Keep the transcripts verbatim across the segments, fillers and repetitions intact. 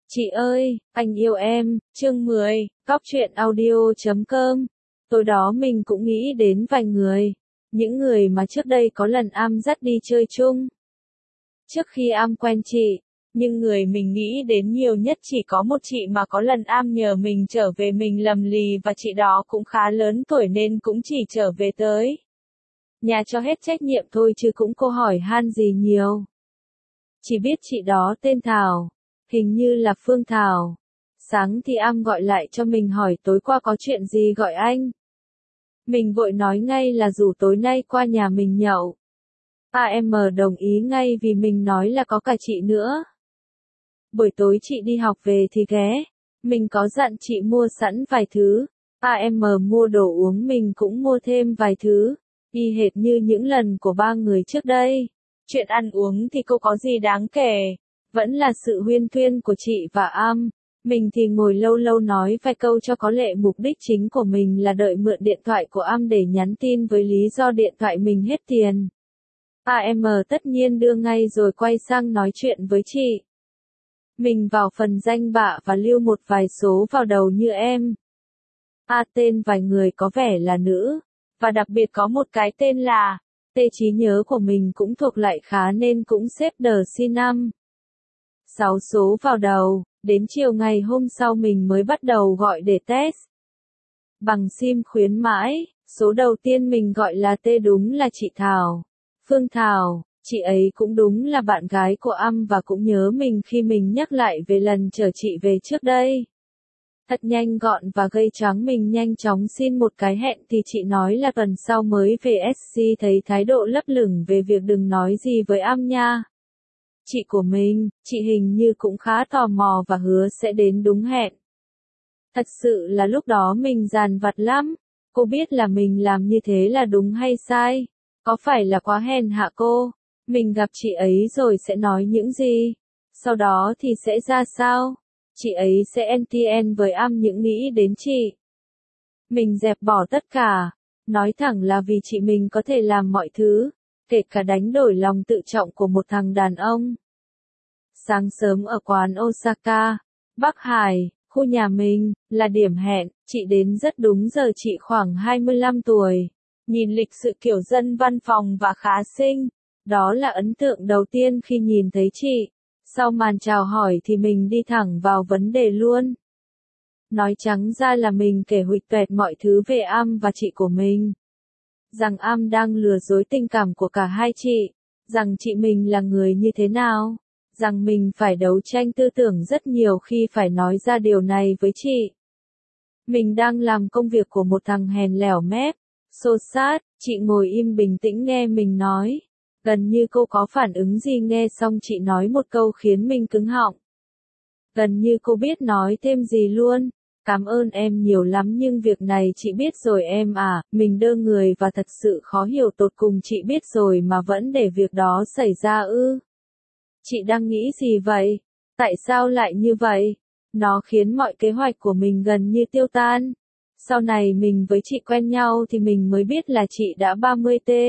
Chị ơi, anh yêu em, chương mười, Cóc truyện audio chấm com. Tối đó mình cũng nghĩ đến vài người, những người mà trước đây có lần Am dắt đi chơi chung. Trước khi Am quen chị, nhưng người mình nghĩ đến nhiều nhất chỉ có một chị mà có lần Am nhờ mình trở về mình lầm lì và chị đó cũng khá lớn tuổi nên cũng chỉ trở về tới nhà cho hết trách nhiệm thôi chứ cũng cô hỏi han gì nhiều. Chỉ biết chị đó tên Thảo. Hình như là Phương Thảo. Sáng thì Am gọi lại cho mình hỏi tối qua có chuyện gì gọi anh. Mình vội nói ngay là rủ tối nay qua nhà mình nhậu. a em đồng ý ngay vì mình nói là có cả chị nữa. Buổi tối chị đi học về thì ghé. Mình có dặn chị mua sẵn vài thứ. a em mua đồ uống mình cũng mua thêm vài thứ. Y hệt như những lần của ba người trước đây. Chuyện ăn uống thì cô có gì đáng kể. Vẫn là sự huyên thuyên của chị và Am. Mình thì ngồi lâu lâu nói vài câu cho có lệ mục đích chính của mình là đợi mượn điện thoại của Am để nhắn tin với lý do điện thoại mình hết tiền. a em tất nhiên đưa ngay rồi quay sang nói chuyện với chị. Mình vào phần danh bạ và lưu một vài số vào đầu như em. A tên vài người có vẻ là nữ. Và đặc biệt có một cái tên là T trí nhớ của mình cũng thuộc lại khá nên cũng xếp đờ xin năm. Sáu số vào đầu, đến chiều ngày hôm sau mình mới bắt đầu gọi để test. Bằng sim khuyến mãi, số đầu tiên mình gọi là T đúng là chị Thảo. Phương Thảo, chị ấy cũng đúng là bạn gái của Am và cũng nhớ mình khi mình nhắc lại về lần chở chị về trước đây. Thật nhanh gọn và gây choáng mình nhanh chóng xin một cái hẹn thì chị nói là tuần sau mới về ét xê thấy thái độ lấp lửng về việc đừng nói gì với Am nha. Chị của mình, chị hình như cũng khá tò mò và hứa sẽ đến đúng hẹn. Thật sự là lúc đó mình dằn vặt lắm. Cô biết là mình làm như thế là đúng hay sai? Có phải là quá hèn hạ cô? Mình gặp chị ấy rồi sẽ nói những gì? Sau đó thì sẽ ra sao? Chị ấy sẽ en tê en với Am những nghĩ đến chị. Mình dẹp bỏ tất cả. Nói thẳng là vì chị mình có thể làm mọi thứ. Kể cả đánh đổi lòng tự trọng của một thằng đàn ông. Sáng sớm ở quán Osaka, Bắc Hải, khu nhà mình, là điểm hẹn, chị đến rất đúng giờ chị khoảng hai mươi lăm tuổi. Nhìn lịch sự kiểu dân văn phòng và khá xinh. Đó là ấn tượng đầu tiên khi nhìn thấy chị. Sau màn chào hỏi thì mình đi thẳng vào vấn đề luôn. Nói trắng ra là mình kể huỵch toẹt mọi thứ về Am và chị của mình. Rằng Am đang lừa dối tình cảm của cả hai chị, rằng chị mình là người như thế nào, rằng mình phải đấu tranh tư tưởng rất nhiều khi phải nói ra điều này với chị. Mình đang làm công việc của một thằng hèn lẻo mép, xô xát, chị ngồi im bình tĩnh nghe mình nói. Gần như cô có phản ứng gì nghe xong chị nói một câu khiến mình cứng họng. Gần như cô biết nói thêm gì luôn. Cảm ơn em nhiều lắm nhưng việc này chị biết rồi em à, mình đơ người và thật sự khó hiểu tột cùng chị biết rồi mà vẫn để việc đó xảy ra ư. Chị đang nghĩ gì vậy? Tại sao lại như vậy? Nó khiến mọi kế hoạch của mình gần như tiêu tan. Sau này mình với chị quen nhau thì mình mới biết là chị đã ba mươi t.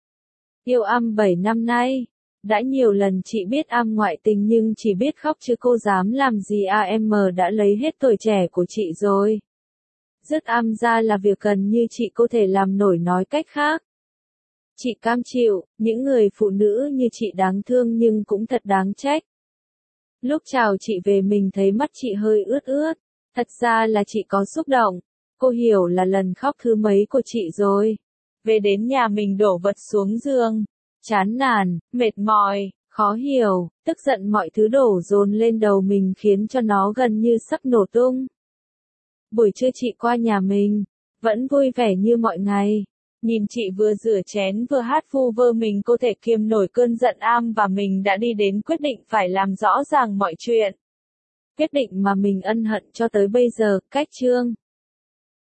Yêu Am bảy năm nay. Đã nhiều lần chị biết Am ngoại tình nhưng chỉ biết khóc chứ cô dám làm gì a em đã lấy hết tuổi trẻ của chị rồi. Dứt Am ra là việc gần như chị có thể làm nổi nói cách khác. Chị cam chịu, những người phụ nữ như chị đáng thương nhưng cũng thật đáng trách. Lúc chào chị về mình thấy mắt chị hơi ướt ướt. Thật ra là chị có xúc động. Cô hiểu là lần khóc thứ mấy của chị rồi. Về đến nhà mình đổ vật xuống giường. Chán nản, mệt mỏi, khó hiểu, tức giận mọi thứ đổ dồn lên đầu mình khiến cho nó gần như sắp nổ tung. Buổi trưa chị qua nhà mình, vẫn vui vẻ như mọi ngày. Nhìn chị vừa rửa chén vừa hát vu vơ mình có thể kiềm nổi cơn giận Am và mình đã đi đến quyết định phải làm rõ ràng mọi chuyện. Quyết định mà mình ân hận cho tới bây giờ, cách chương.